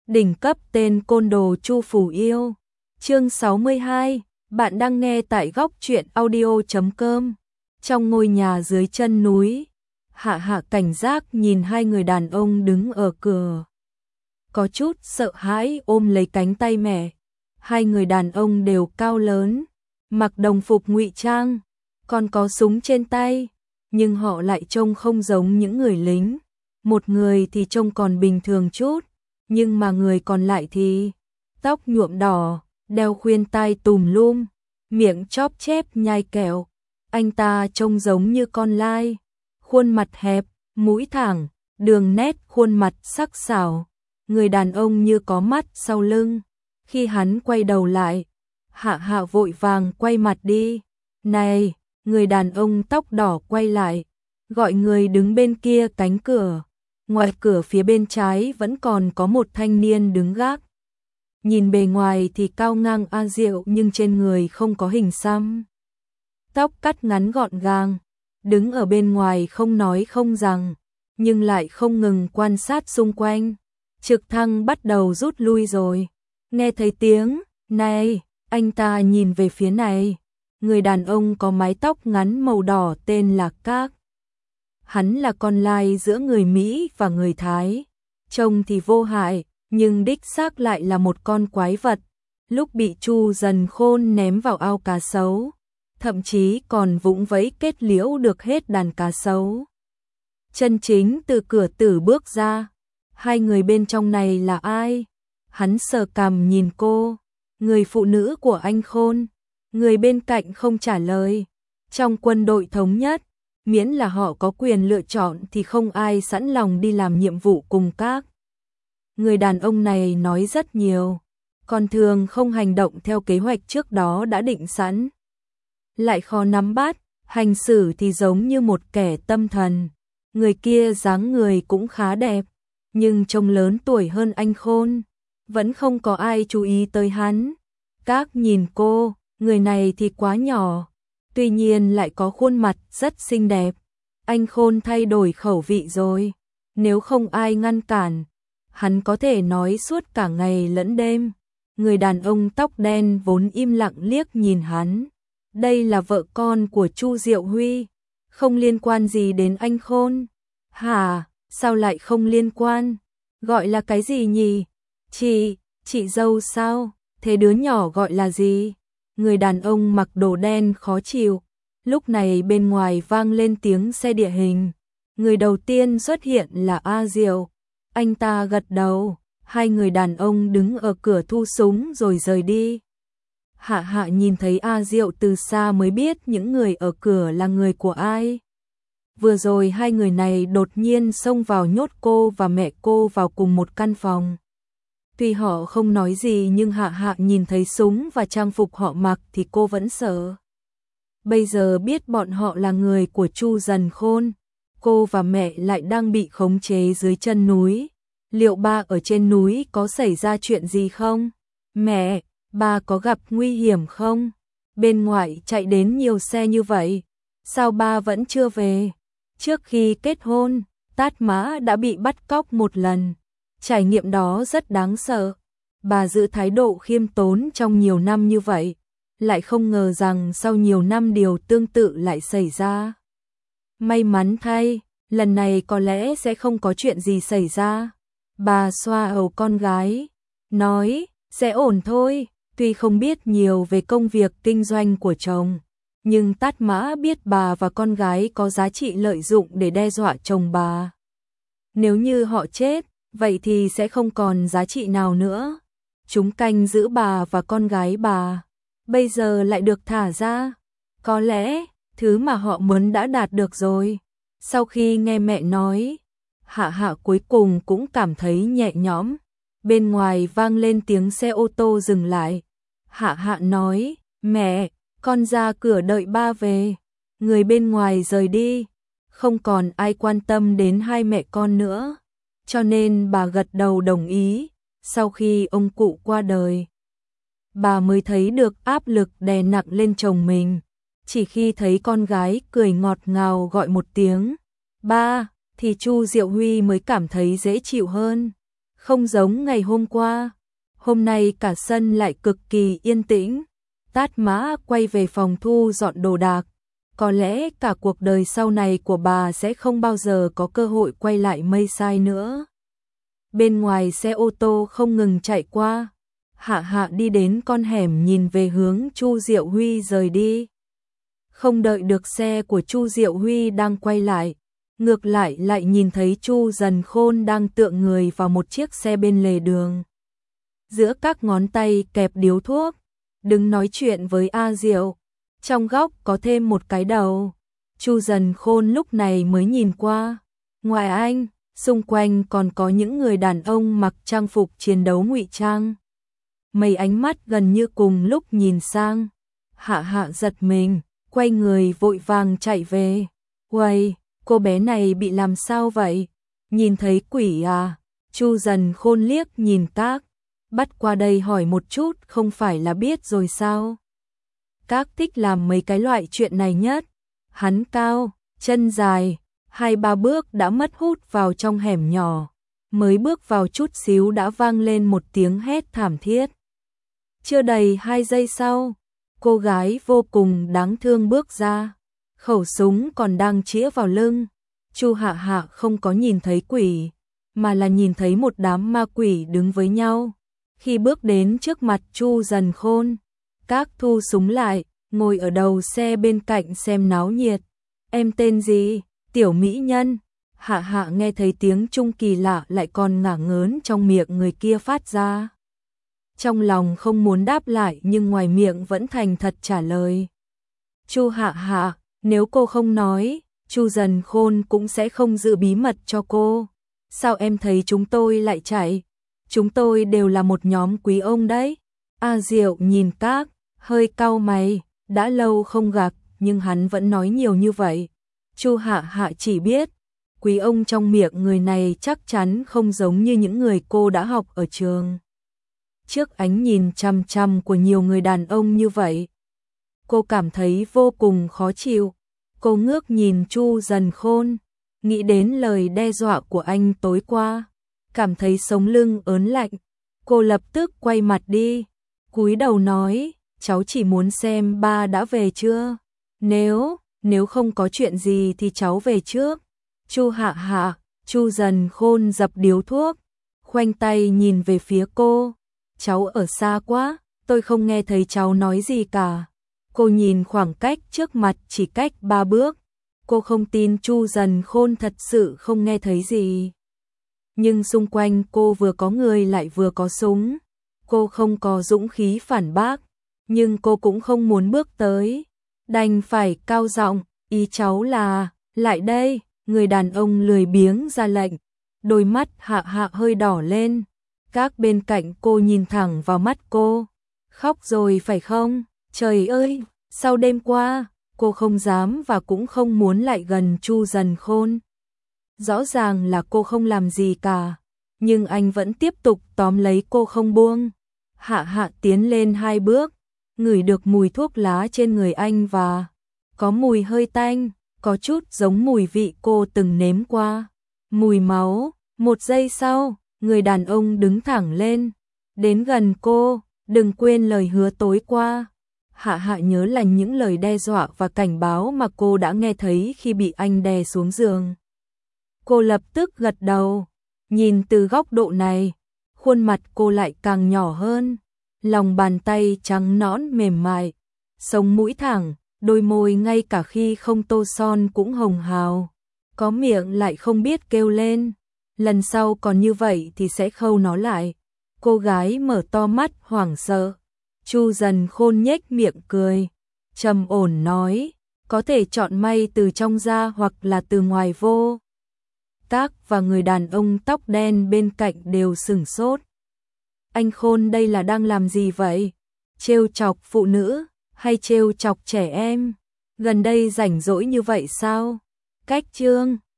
Đỉnh cấp tên côn đồ Chu Phủ Yêu. Chương 62, bạn đang nghe tại góc truyện audio.com. Trong ngôi nhà dưới chân núi, Hạ Hạ cảnh giác nhìn hai người đàn ông đứng ở cửa. Có chút sợ hãi ôm lấy cánh tay mẹ. Hai người đàn ông đều cao lớn, mặc đồng phục ngụy trang, còn có súng trên tay, nhưng họ lại trông không giống những người lính. Một người thì trông còn bình thường chút, nhưng mà người còn lại thì tóc nhuộm đỏ, đeo khuyên tai tùm lum, miệng chóp chép nhai kẹo. Anh ta trông giống như con lai, khuôn mặt hẹp, mũi thẳng, đường nét khuôn mặt sắc sảo. Người đàn ông như có mắt sau lưng. Khi hắn quay đầu lại, Hạ Hạ vội vàng quay mặt đi. Này, người đàn ông tóc đỏ quay lại, gọi người đứng bên kia cánh cửa. Ngoài cửa phía bên trái vẫn còn có một thanh niên đứng gác. Nhìn bề ngoài thì cao ngang A Diệu nhưng trên người không có hình xăm. Tóc cắt ngắn gọn gàng, đứng ở bên ngoài không nói không rằng, nhưng lại không ngừng quan sát xung quanh. Trực thăng bắt đầu rút lui rồi. Nghe thấy tiếng, này, anh ta nhìn về phía này. Người đàn ông có mái tóc ngắn màu đỏ tên là Các. Hắn là con lai giữa người Mỹ và người Thái. Trông thì vô hại, nhưng đích xác lại là một con quái vật. Lúc bị Chu Dần Khôn ném vào ao cá sấu, thậm chí còn vũng vẫy kết liễu được hết đàn cá sấu. Chân chính từ cửa tử bước ra. Hai người bên trong này là ai? Hắn sờ cằm nhìn cô, người phụ nữ của anh Khôn. Người bên cạnh không trả lời. Trong quân đội thống nhất, miễn là họ có quyền lựa chọn thì không ai sẵn lòng đi làm nhiệm vụ cùng các. Người đàn ông này nói rất nhiều, còn thường không hành động theo kế hoạch trước đó đã định sẵn. Lại khó nắm bắt, hành xử thì giống như một kẻ tâm thần. Người kia dáng người cũng khá đẹp, nhưng trông lớn tuổi hơn anh Khôn. Vẫn không có ai chú ý tới hắn. Các nhìn cô, người này thì quá nhỏ, tuy nhiên lại có khuôn mặt rất xinh đẹp. Anh Khôn thay đổi khẩu vị rồi. Nếu không ai ngăn cản, hắn có thể nói suốt cả ngày lẫn đêm. Người đàn ông tóc đen vốn im lặng liếc nhìn hắn. Đây là vợ con của Chu Diệu Huy, không liên quan gì đến anh Khôn. Hả, sao lại không liên quan? Gọi là cái gì nhỉ? Chị dâu sao? Thế đứa nhỏ gọi là gì? Người đàn ông mặc đồ đen khó chịu. Lúc này bên ngoài vang lên tiếng xe địa hình. Người đầu tiên xuất hiện là A Diệu. Anh ta gật đầu. Hai người đàn ông đứng ở cửa thu súng rồi rời đi. Hạ Hạ nhìn thấy A Diệu từ xa mới biết những người ở cửa là người của ai. Vừa rồi hai người này đột nhiên xông vào nhốt cô và mẹ cô vào cùng một căn phòng. Tuy họ không nói gì nhưng Hạ Hạ nhìn thấy súng và trang phục họ mặc thì cô vẫn sợ. Bây giờ biết bọn họ là người của Chu Dần Khôn, cô và mẹ lại đang bị khống chế dưới chân núi. Liệu ba ở trên núi có xảy ra chuyện gì không? Mẹ, ba có gặp nguy hiểm không? Bên ngoài chạy đến nhiều xe như vậy, sao ba vẫn chưa về? Trước khi kết hôn, Tát Mã đã bị bắt cóc một lần. Trải nghiệm đó rất đáng sợ. Bà giữ thái độ khiêm tốn trong nhiều năm như vậy, lại không ngờ rằng sau nhiều năm điều tương tự lại xảy ra. May mắn thay, lần này có lẽ sẽ không có chuyện gì xảy ra. Bà xoa đầu con gái, nói, sẽ ổn thôi. Tuy không biết nhiều về công việc kinh doanh của chồng, nhưng Tát Mã biết bà và con gái có giá trị lợi dụng để đe dọa chồng bà. Nếu như họ chết, vậy thì sẽ không còn giá trị nào nữa. Chúng canh giữ bà và con gái bà, bây giờ lại được thả ra. Có lẽ, thứ mà họ muốn đã đạt được rồi. Sau khi nghe mẹ nói, Hạ Hạ cuối cùng cũng cảm thấy nhẹ nhõm. Bên ngoài vang lên tiếng xe ô tô dừng lại. Hạ Hạ nói, mẹ, con ra cửa đợi ba về. Người bên ngoài rời đi, không còn ai quan tâm đến hai mẹ con nữa. Cho nên bà gật đầu đồng ý. Sau khi ông cụ qua đời, bà mới thấy được áp lực đè nặng lên chồng mình. Chỉ khi thấy con gái cười ngọt ngào gọi một tiếng ba, thì Chu Diệu Huy mới cảm thấy dễ chịu hơn. Không giống ngày hôm qua, hôm nay cả sân lại cực kỳ yên tĩnh. Tát Mã quay về phòng thu dọn đồ đạc. Có lẽ cả cuộc đời sau này của bà sẽ không bao giờ có cơ hội quay lại Mây Sai nữa. Bên ngoài xe ô tô không ngừng chạy qua. Hạ Hạ đi đến con hẻm nhìn về hướng Chu Diệu Huy rời đi. Không đợi được xe của Chu Diệu Huy đang quay lại, ngược lại lại nhìn thấy Chu Dần Khôn đang tựa người vào một chiếc xe bên lề đường. Giữa các ngón tay kẹp điếu thuốc, đứng nói chuyện với A Diệu. Trong góc có thêm một cái đầu. Chu Dần Khôn lúc này mới nhìn qua. Ngoài anh, xung quanh còn có những người đàn ông mặc trang phục chiến đấu ngụy trang. Mấy ánh mắt gần như cùng lúc nhìn sang. Hạ Hạ giật mình, quay người vội vàng chạy về. Uầy, cô bé này bị làm sao vậy? Nhìn thấy quỷ à? Chu Dần Khôn liếc nhìn các. Bắt qua đây hỏi một chút không phải là biết rồi sao? Các thích làm mấy cái loại chuyện này nhất. Hắn cao, chân dài, 2-3 bước đã mất hút vào trong hẻm nhỏ. Mới bước vào chút xíu đã vang lên một tiếng hét thảm thiết. Chưa đầy 2 giây sau, cô gái vô cùng đáng thương bước ra. Khẩu súng còn đang chĩa vào lưng. Chu Hạ Hạ không có nhìn thấy quỷ, mà là nhìn thấy một đám ma quỷ đứng với nhau. Khi bước đến trước mặt Chu Dần Khôn, các thu súng lại, ngồi ở đầu xe bên cạnh xem náo nhiệt. Em tên gì? Tiểu mỹ nhân. Hạ Hạ nghe thấy tiếng Trung kỳ lạ lại còn ngả ngớn trong miệng người kia phát ra. Trong lòng không muốn đáp lại nhưng ngoài miệng vẫn thành thật trả lời. Chu Hạ Hạ, nếu cô không nói, Chu Dần Khôn cũng sẽ không giữ bí mật cho cô. Sao em thấy chúng tôi lại chạy? Chúng tôi đều là một nhóm quý ông đấy. A Diệu nhìn các, hơi cau mày, đã lâu không gặp nhưng hắn vẫn nói nhiều như vậy. Chu Hạ Hạ chỉ biết, quý ông trong miệng người này chắc chắn không giống như những người cô đã học ở trường. Trước ánh nhìn chăm chăm của nhiều người đàn ông như vậy, cô cảm thấy vô cùng khó chịu. Cô ngước nhìn Chu Dần Khôn, nghĩ đến lời đe dọa của anh tối qua, cảm thấy sống lưng ớn lạnh. Cô lập tức quay mặt đi, cúi đầu nói, cháu chỉ muốn xem ba đã về chưa. Nếu không có chuyện gì thì cháu về trước. Chu Hạ Hạ, Chu Dần Khôn dập điếu thuốc, khoanh tay nhìn về phía cô. Cháu ở xa quá, tôi không nghe thấy cháu nói gì cả. Cô nhìn khoảng cách trước mặt chỉ cách 3 bước. Cô không tin Chu Dần Khôn thật sự không nghe thấy gì. Nhưng xung quanh cô vừa có người lại vừa có súng. Cô không có dũng khí phản bác, nhưng cô cũng không muốn bước tới. Đành phải cao giọng, ý cháu là, lại đây, người đàn ông lười biếng ra lệnh. Đôi mắt Hạ Hạ hơi đỏ lên. Các bên cạnh cô nhìn thẳng vào mắt cô. Khóc rồi phải không? Trời ơi, sau đêm qua, cô không dám và cũng không muốn lại gần Chu Dần Khôn. Rõ ràng là cô không làm gì cả, nhưng anh vẫn tiếp tục tóm lấy cô không buông. Hạ Hạ tiến lên 2 bước, ngửi được mùi thuốc lá trên người anh và có mùi hơi tanh, có chút giống mùi vị cô từng nếm qua. Mùi máu. 1 giây sau, người đàn ông đứng thẳng lên, đến gần cô, đừng quên lời hứa tối qua. Hạ Hạ nhớ là những lời đe dọa và cảnh báo mà cô đã nghe thấy khi bị anh đè xuống giường. Cô lập tức gật đầu, nhìn từ góc độ này, khuôn mặt cô lại càng nhỏ hơn, lòng bàn tay trắng nõn mềm mại, sống mũi thẳng, đôi môi ngay cả khi không tô son cũng hồng hào, có miệng lại không biết kêu lên. Lần sau còn như vậy thì sẽ khâu nó lại. Cô gái mở to mắt hoảng sợ. Chu Dần Khôn nhếch miệng cười, trầm ổn nói, có thể chọn may từ trong ra hoặc là từ ngoài vô. Tác và người đàn ông tóc đen bên cạnh đều sửng sốt. Anh Khôn đây là đang làm gì vậy? Trêu chọc phụ nữ hay trêu chọc trẻ em? Gần đây rảnh rỗi như vậy sao? Cách chương